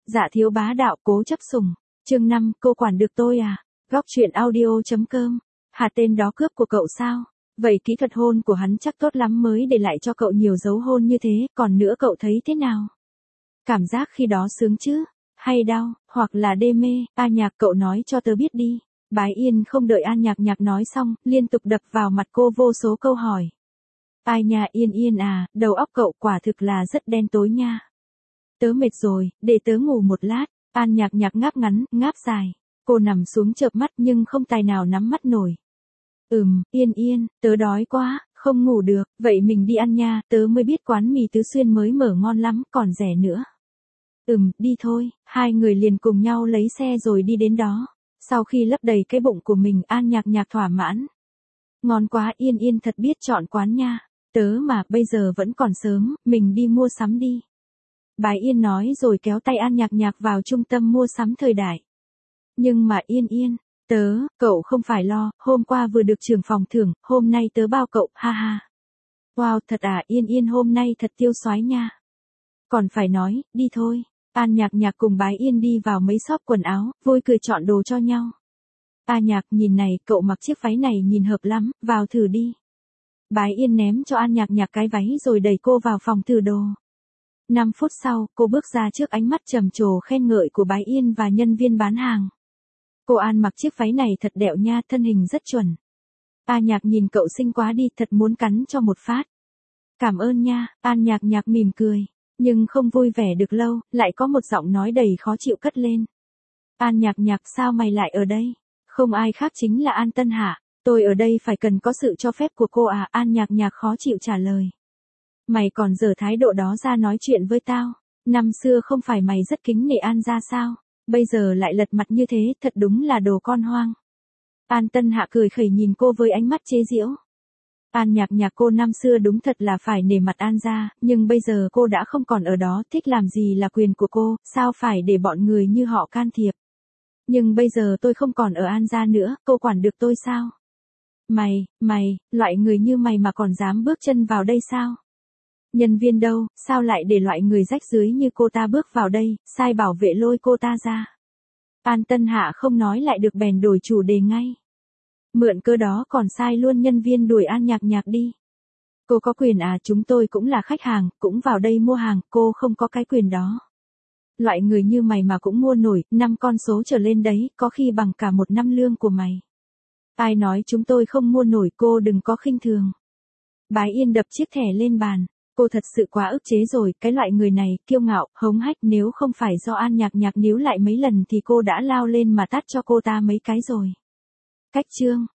Dạ thiếu bá đạo cố chấp sủng. Chương 5, cô quản được tôi à? Góc truyện audio.com. Hà tên đó cướp của cậu sao? Vậy kỹ thuật hôn của hắn chắc tốt lắm mới để lại cho cậu nhiều dấu hôn như thế, còn nữa cậu thấy thế nào? Cảm giác khi đó sướng chứ? Hay đau, hoặc là đê mê? A Nhạc, cậu nói cho tớ biết đi. Bái Yên không đợi An Nhạc Nhạc nói xong, liên tục đập vào mặt cô vô số câu hỏi. Ai nha Yên Yên à, đầu óc cậu quả thực là rất đen tối nha. Tớ mệt rồi, để tớ ngủ một lát. An Nhạc Nhạc ngáp ngắn, ngáp dài. Cô nằm xuống chợp mắt nhưng không tài nào nắm mắt nổi. Yên Yên, tớ đói quá, không ngủ được, vậy mình đi ăn nha, tớ mới biết quán mì Tứ Xuyên mới mở ngon lắm, còn rẻ nữa. Đi thôi, hai người liền cùng nhau lấy xe rồi đi đến đó. Sau khi lấp đầy cái bụng của mình, An Nhạc Nhạc thỏa mãn. Ngon quá, Yên Yên thật biết chọn quán nha. Tớ mà, bây giờ vẫn còn sớm, mình đi mua sắm đi. Bái Yên nói rồi kéo tay An Nhạc Nhạc vào trung tâm mua sắm thời đại. Nhưng mà Yên Yên, cậu không phải lo, hôm qua vừa được trưởng phòng thưởng, hôm nay tớ bao cậu, ha ha. Wow, thật à, Yên Yên hôm nay thật tiêu xoái nha. Còn phải nói, đi thôi. An Nhạc Nhạc cùng Bái Yên đi vào mấy shop quần áo, vui cười chọn đồ cho nhau. A Nhạc, nhìn này, cậu mặc chiếc váy này nhìn hợp lắm, vào thử đi. Bái Yên ném cho An Nhạc Nhạc cái váy rồi đẩy cô vào phòng thử đồ. 5 phút sau, cô bước ra trước ánh mắt trầm trồ khen ngợi của Bái Yên và nhân viên bán hàng. Cô An mặc chiếc váy này thật đẹo nha, thân hình rất chuẩn. A Nhạc nhìn cậu xinh quá đi, thật muốn cắn cho một phát. Cảm ơn nha, An Nhạc Nhạc mỉm cười. Nhưng không vui vẻ được lâu, lại có một giọng nói đầy khó chịu cất lên. An Nhạc Nhạc, sao mày lại ở đây? Không ai khác chính là An Tân Hạ. Tôi ở đây phải cần có sự cho phép của cô à? An Nhạc Nhạc khó chịu trả lời. Mày còn giở thái độ đó ra nói chuyện với tao. Năm xưa không phải mày rất kính nể An gia sao? Bây giờ lại lật mặt như thế, thật đúng là đồ con hoang. An Tân Hạ cười khẩy nhìn cô với ánh mắt chế giễu. An Nhạc Nhạc, cô năm xưa đúng thật là phải nể mặt An gia, nhưng bây giờ cô đã không còn ở đó, thích làm gì là quyền của cô, sao phải để bọn người như họ can thiệp. Nhưng bây giờ tôi không còn ở An gia nữa, cô quản được tôi sao? Mày, loại người như mày mà còn dám bước chân vào đây sao? Nhân viên đâu, sao lại để loại người rách rưới như cô ta bước vào đây, sai bảo vệ lôi cô ta ra. An Tân Hạ không nói lại được bèn đổi chủ đề ngay. Mượn cơ đó còn sai luôn nhân viên đuổi An Nhạc Nhạc đi. Cô có quyền à, chúng tôi cũng là khách hàng, cũng vào đây mua hàng, cô không có cái quyền đó. Loại người như mày mà cũng mua nổi, 5 con số trở lên đấy, có khi bằng cả 1 năm lương của mày. Ai nói chúng tôi không mua nổi, cô đừng có khinh thường. Bái Yên đập chiếc thẻ lên bàn. Cô thật sự quá ức chế rồi, cái loại người này, kiêu ngạo, hống hách, nếu không phải do An Nhạc Nhạc níu lại mấy lần thì cô đã lao lên mà tát cho cô ta mấy cái rồi. Cách chương.